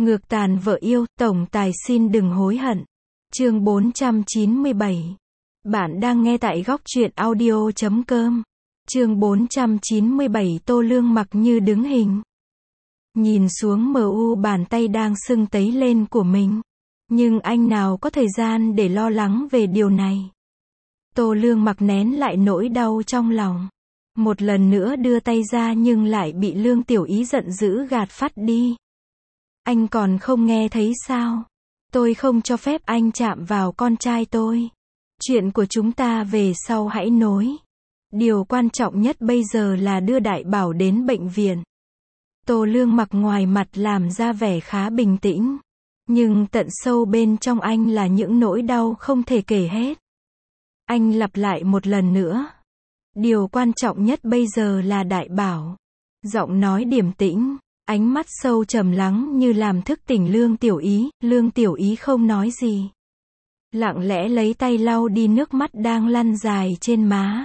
Ngược tàn vợ yêu, tổng tài xin đừng hối hận. Chương 497. Bạn đang nghe tại góc truyện audio.com. Chương 497 Tô Lương mặc như đứng hình. Nhìn xuống bàn tay đang sưng tấy lên của mình. Nhưng anh nào có thời gian để lo lắng về điều này. Tô Lương mặc nén lại nỗi đau trong lòng. Một lần nữa đưa tay ra nhưng lại bị Lương Tiểu Ý giận dữ gạt phắt đi. Anh còn không nghe thấy sao? Tôi không cho phép anh chạm vào con trai tôi. Chuyện của chúng ta về sau hãy nối. Điều quan trọng nhất bây giờ là đưa Đại Bảo đến bệnh viện. Tô Lương mặc ngoài mặt làm ra vẻ khá bình tĩnh. Nhưng tận sâu bên trong anh là những nỗi đau không thể kể hết. Anh lặp lại một lần nữa. Điều quan trọng nhất bây giờ là Đại Bảo. Giọng nói điềm tĩnh, ánh mắt sâu trầm lắng như làm thức tỉnh Lương Tiểu Ý. Lương Tiểu Ý không nói gì. Lặng lẽ lấy tay lau đi nước mắt đang lăn dài trên má.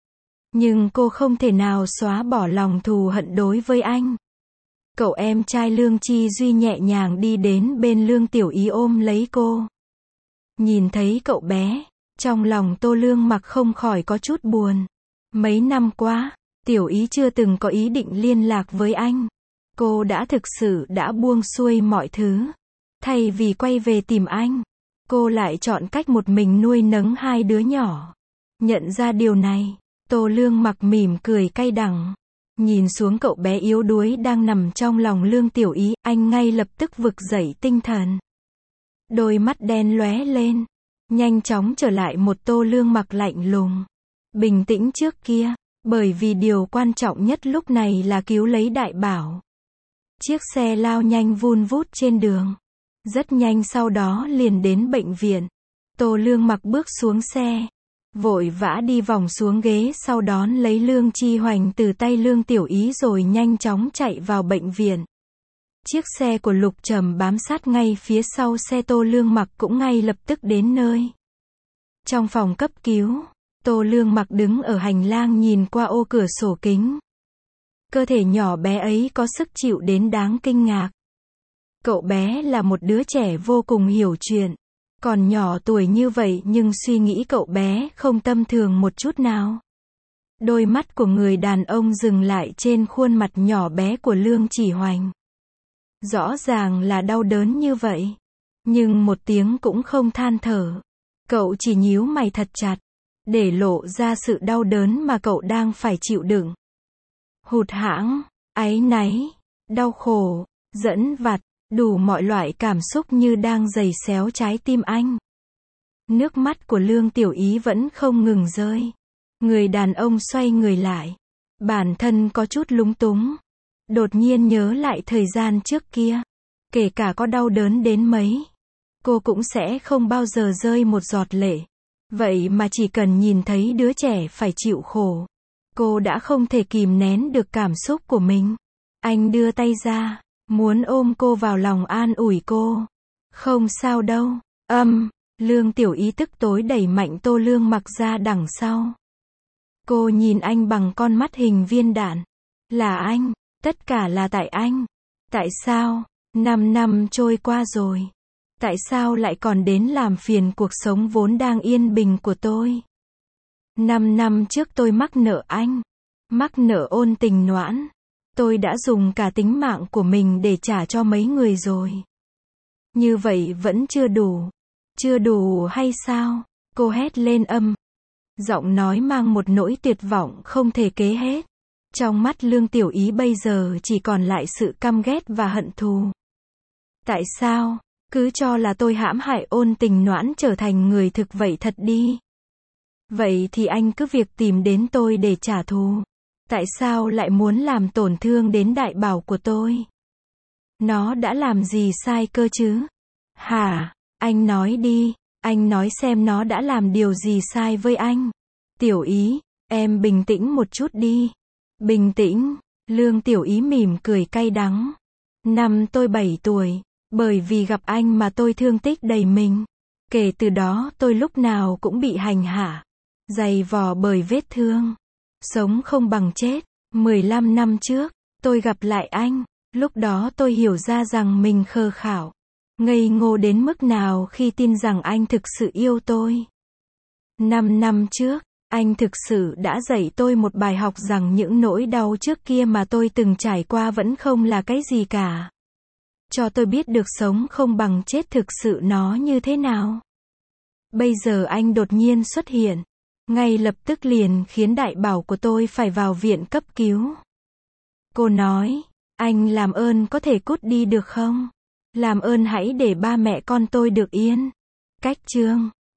Nhưng cô không thể nào xóa bỏ lòng thù hận đối với anh. Cậu em trai Lương Chi Duy nhẹ nhàng đi đến bên Lương Tiểu Ý ôm lấy cô. Nhìn thấy cậu bé, trong lòng Tô Lương mặc không khỏi có chút buồn. Mấy năm qua, Tiểu Ý chưa từng có ý định liên lạc với anh. Cô đã thực sự đã buông xuôi mọi thứ. Thay vì quay về tìm anh, cô lại chọn cách một mình nuôi nấng hai đứa nhỏ. Nhận ra điều này, Tô Lương mặc mỉm cười cay đắng. Nhìn xuống cậu bé yếu đuối đang nằm trong lòng Lương Tiểu Ý, anh ngay lập tức vực dậy tinh thần. Đôi mắt đen lóe lên, nhanh chóng trở lại một Tô Lương mặc lạnh lùng, bình tĩnh trước kia, bởi vì điều quan trọng nhất lúc này là cứu lấy Đại Bảo. Chiếc xe lao nhanh vun vút trên đường. Rất nhanh sau đó liền đến bệnh viện. Tô Lương mặc bước xuống xe, vội vã đi vòng xuống ghế sau đón lấy Lương Chi Hoành từ tay Lương Tiểu Ý rồi nhanh chóng chạy vào bệnh viện. Chiếc xe của Lục Trầm bám sát ngay phía sau xe Tô Lương mặc cũng ngay lập tức đến nơi. Trong phòng cấp cứu, Tô Lương mặc đứng ở hành lang nhìn qua ô cửa sổ kính. Cơ thể nhỏ bé ấy có sức chịu đến đáng kinh ngạc. Cậu bé là một đứa trẻ vô cùng hiểu chuyện. Còn nhỏ tuổi như vậy nhưng suy nghĩ cậu bé không tầm thường một chút nào. Đôi mắt của người đàn ông dừng lại trên khuôn mặt nhỏ bé của Lương Chỉ Hoành. Rõ ràng là đau đớn như vậy. Nhưng một tiếng cũng không than thở. Cậu chỉ nhíu mày thật chặt, để lộ ra sự đau đớn mà cậu đang phải chịu đựng. Hụt hẫng, áy náy, đau khổ, dẫn vặt, đủ mọi loại cảm xúc như đang giày xéo trái tim anh. Nước mắt của Lương Tiểu Ý vẫn không ngừng rơi. Người đàn ông xoay người lại. Bản thân có chút lúng túng. Đột nhiên nhớ lại thời gian trước kia. Kể cả có đau đớn đến mấy, cô cũng sẽ không bao giờ rơi một giọt lệ. Vậy mà chỉ cần nhìn thấy đứa trẻ phải chịu khổ, cô đã không thể kìm nén được cảm xúc của mình. Anh đưa tay ra, muốn ôm cô vào lòng an ủi cô. Không sao đâu. Lương Tiểu Ý tức tối đẩy mạnh Tô Lương mặc ra đằng sau. Cô nhìn anh bằng con mắt hình viên đạn. Là anh, tất cả là tại anh. Tại sao? 5 năm trôi qua rồi. Tại sao lại còn đến làm phiền cuộc sống vốn đang yên bình của tôi? 5 năm trước tôi mắc nợ anh. Mắc nợ ôn tình noãn. Tôi đã dùng cả tính mạng của mình để trả cho mấy người rồi. Như vậy vẫn chưa đủ. Chưa đủ hay sao? Cô hét lên giọng nói mang một nỗi tuyệt vọng không thể kế hết. Trong mắt Lương Tiểu Ý bây giờ chỉ còn lại sự căm ghét và hận thù. Tại sao? Cứ cho là tôi hãm hại ôn tình noãn trở thành người thực vậy thật đi. Vậy thì anh cứ việc tìm đến tôi để trả thù. Tại sao lại muốn làm tổn thương đến Đại Bảo của tôi? Nó đã làm gì sai cơ chứ? Hả? Anh nói đi, anh nói xem nó đã làm điều gì sai với anh. Tiểu Ý, em bình tĩnh một chút đi. Bình tĩnh, Lương Tiểu Ý mỉm cười cay đắng. Năm tôi 7 tuổi, bởi vì gặp anh mà tôi thương tích đầy mình. Kể từ đó tôi lúc nào cũng bị hành hạ, dày vò bởi vết thương. Sống không bằng chết. 15 năm trước, tôi gặp lại anh. Lúc đó tôi hiểu ra rằng mình khờ khảo, ngây ngô đến mức nào khi tin rằng anh thực sự yêu tôi. 5 năm trước, anh thực sự đã dạy tôi một bài học rằng những nỗi đau trước kia mà tôi từng trải qua vẫn không là cái gì cả. Cho tôi biết được sống không bằng chết thực sự nó như thế nào. Bây giờ anh đột nhiên xuất hiện, ngay lập tức liền khiến đại bảo của tôi phải vào viện cấp cứu. Cô nói, anh làm ơn có thể cút đi được không? Làm ơn hãy để ba mẹ con tôi được yên. Cách chương